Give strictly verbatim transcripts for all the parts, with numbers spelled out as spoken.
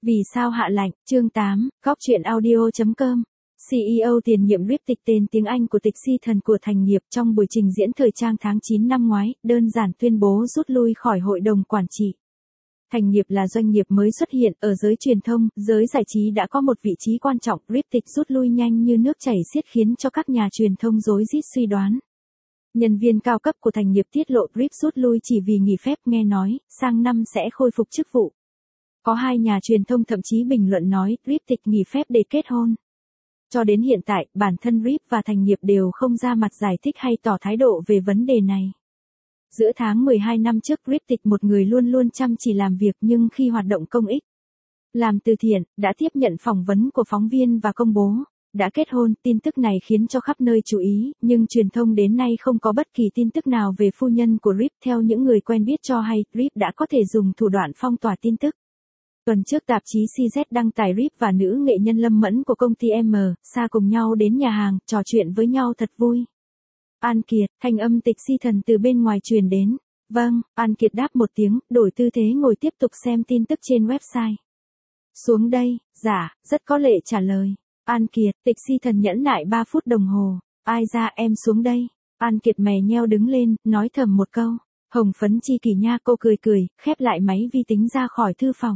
Vì sao hạ lạnh, chương tám, góc truyện audio chấm com. xê e ô tiền nhiệm rip tịch tên tiếng Anh của tịch si thần của Thành Nghiệp trong buổi trình diễn thời trang tháng chín năm ngoái, đơn giản tuyên bố rút lui khỏi hội đồng quản trị. Thành Nghiệp là doanh nghiệp mới xuất hiện ở giới truyền thông, giới giải trí đã có một vị trí quan trọng, rip tịch rút lui nhanh như nước chảy xiết khiến cho các nhà truyền thông rối rít suy đoán. Nhân viên cao cấp của Thành Nghiệp tiết lộ rip rút lui chỉ vì nghỉ phép, nghe nói, sang năm sẽ khôi phục chức vụ. Có hai nhà truyền thông thậm chí bình luận nói, rip tịch nghỉ phép để kết hôn. Cho đến hiện tại, bản thân rip và Thành Nghiệp đều không ra mặt giải thích hay tỏ thái độ về vấn đề này. Giữa tháng mười hai năm trước, rip tịch một người luôn luôn chăm chỉ làm việc nhưng khi hoạt động công ích, làm từ thiện, đã tiếp nhận phỏng vấn của phóng viên và công bố đã kết hôn. Tin tức này khiến cho khắp nơi chú ý, nhưng truyền thông đến nay không có bất kỳ tin tức nào về phu nhân của rip. Theo những người quen biết cho hay, rip đã có thể dùng thủ đoạn phong tỏa tin tức. Tuần trước tạp chí xê dét đăng tải rip và nữ nghệ nhân Lâm Mẫn của công ty em sa cùng nhau đến nhà hàng, trò chuyện với nhau thật vui. An Kiệt, thanh âm tịch si thần từ bên ngoài truyền đến. Vâng, An Kiệt đáp một tiếng, đổi tư thế ngồi tiếp tục xem tin tức trên website. Xuống đây, dạ, rất có lệ trả lời. An Kiệt, tịch si thần nhẫn nại ba phút đồng hồ. Ai ra em xuống đây. An Kiệt mè nheo đứng lên, nói thầm một câu. Hồng phấn chi kỷ nha, cô cười cười, khép lại máy vi tính ra khỏi thư phòng.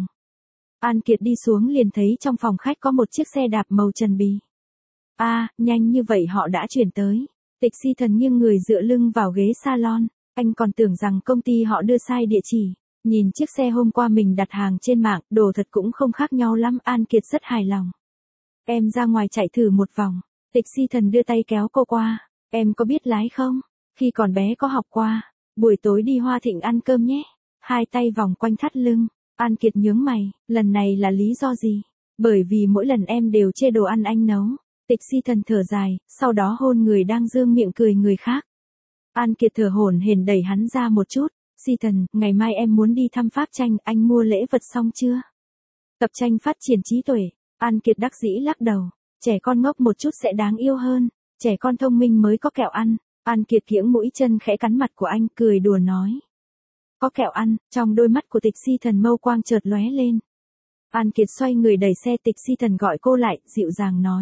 An Kiệt đi xuống liền thấy trong phòng khách có một chiếc xe đạp màu trần bì. A, à, nhanh như vậy họ đã chuyển tới. Tịch si thần nghiêng người dựa lưng vào ghế salon. Anh còn tưởng rằng công ty họ đưa sai địa chỉ. Nhìn chiếc xe hôm qua mình đặt hàng trên mạng, đồ thật cũng không khác nhau lắm. An Kiệt rất hài lòng. Em ra ngoài chạy thử một vòng. Tịch si thần đưa tay kéo cô qua. Em có biết lái không? Khi còn bé có học qua. Buổi tối đi Hoa Thịnh ăn cơm nhé. Hai tay vòng quanh thắt lưng. An Kiệt nhướng mày, lần này là lý do gì? Bởi vì mỗi lần em đều chê đồ ăn anh nấu. Tịch si thần thở dài, sau đó hôn người đang dương miệng cười người khác. An Kiệt thở hổn hển đẩy hắn ra một chút. Si thần, ngày mai em muốn đi thăm Pháp Tranh, anh mua lễ vật xong chưa? Tập tranh phát triển trí tuệ. An Kiệt đắc dĩ lắc đầu. Trẻ con ngốc một chút sẽ đáng yêu hơn. Trẻ con thông minh mới có kẹo ăn. An Kiệt kiễng mũi chân khẽ cắn mặt của anh, cười đùa nói. Có kẹo ăn, trong đôi mắt của tịch si thần mâu quang chợt lóe lên. An Kiệt xoay người đẩy xe, tịch si thần gọi cô lại, dịu dàng nói.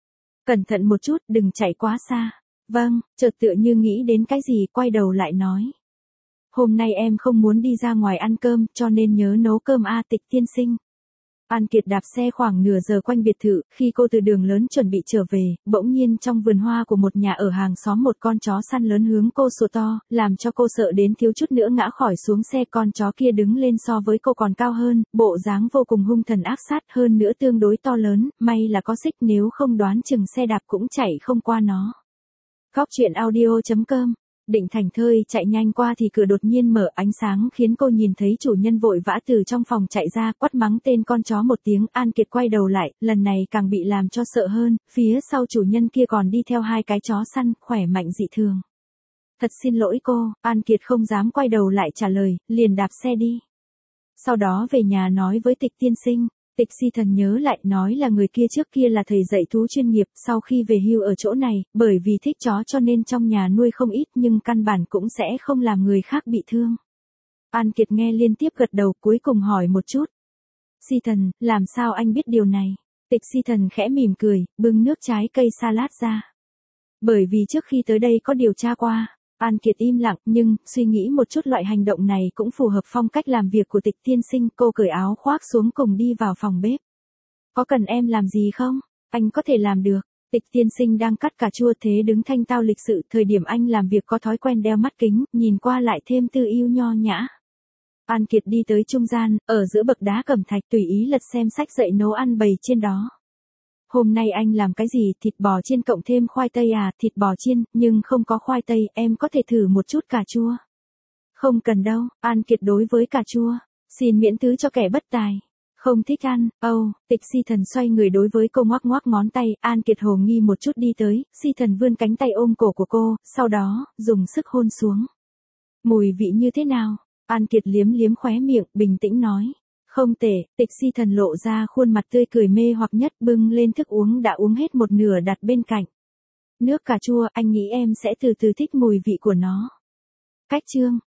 Cẩn thận một chút, đừng chạy quá xa. Vâng, chợt tựa như nghĩ đến cái gì, quay đầu lại nói. Hôm nay em không muốn đi ra ngoài ăn cơm, cho nên nhớ nấu cơm a Tịch tiên sinh. An Kiệt đạp xe khoảng nửa giờ quanh biệt thự, khi cô từ đường lớn chuẩn bị trở về, bỗng nhiên trong vườn hoa của một nhà ở hàng xóm một con chó săn lớn hướng cô sủa to, làm cho cô sợ đến thiếu chút nữa ngã khỏi xuống xe. Con chó kia đứng lên so với cô còn cao hơn, bộ dáng vô cùng hung thần ác sát, hơn nữa tương đối to lớn, may là có xích, nếu không đoán chừng xe đạp cũng chạy không qua nó. Góc truyện audio chấm com. Định thành thơi chạy nhanh qua thì cửa đột nhiên mở, ánh sáng khiến cô nhìn thấy chủ nhân vội vã từ trong phòng chạy ra, quát mắng tên con chó một tiếng. An Kiệt quay đầu lại, lần này càng bị làm cho sợ hơn, phía sau chủ nhân kia còn đi theo hai cái chó săn, khỏe mạnh dị thường. Thật xin lỗi cô, An Kiệt không dám quay đầu lại trả lời, liền đạp xe đi. Sau đó về nhà nói với tịch tiên sinh. Tịch si thần nhớ lại, nói là người kia trước kia là thầy dạy thú chuyên nghiệp, sau khi về hưu ở chỗ này, bởi vì thích chó cho nên trong nhà nuôi không ít nhưng căn bản cũng sẽ không làm người khác bị thương. An Kiệt nghe liên tiếp gật đầu, cuối cùng hỏi một chút. Si thần, làm sao anh biết điều này? Tịch si thần khẽ mỉm cười, bưng nước trái cây salad ra. Bởi vì trước khi tới đây có điều tra qua. An Kiệt im lặng, nhưng, suy nghĩ một chút, loại hành động này cũng phù hợp phong cách làm việc của tịch tiên sinh. Cô cởi áo khoác xuống cùng đi vào phòng bếp. Có cần em làm gì không? Anh có thể làm được. Tịch tiên sinh đang cắt cà chua thế đứng thanh tao lịch sự, thời điểm anh làm việc có thói quen đeo mắt kính, nhìn qua lại thêm tư yêu nho nhã. An Kiệt đi tới trung gian, ở giữa bậc đá cẩm thạch, tùy ý lật xem sách dạy nấu ăn bày trên đó. Hôm nay anh làm cái gì? Thịt bò chiên cộng thêm khoai tây à? Thịt bò chiên, nhưng không có khoai tây, em có thể thử một chút cà chua. Không cần đâu, An Kiệt đối với cà chua. Xin miễn thứ cho kẻ bất tài. Không thích ăn, âu, oh, tịch si thần xoay người đối với cô ngoắc ngoắc ngón tay. An Kiệt hồ nghi một chút đi tới, si thần vươn cánh tay ôm cổ của cô, sau đó, dùng sức hôn xuống. Mùi vị như thế nào? An Kiệt liếm liếm khóe miệng, bình tĩnh nói. Không tệ, tịch si thần lộ ra khuôn mặt tươi cười mê hoặc nhất, bưng lên thức uống đã uống hết một nửa đặt bên cạnh. Nước cà chua, anh nghĩ em sẽ từ từ thích mùi vị của nó. Cách chương.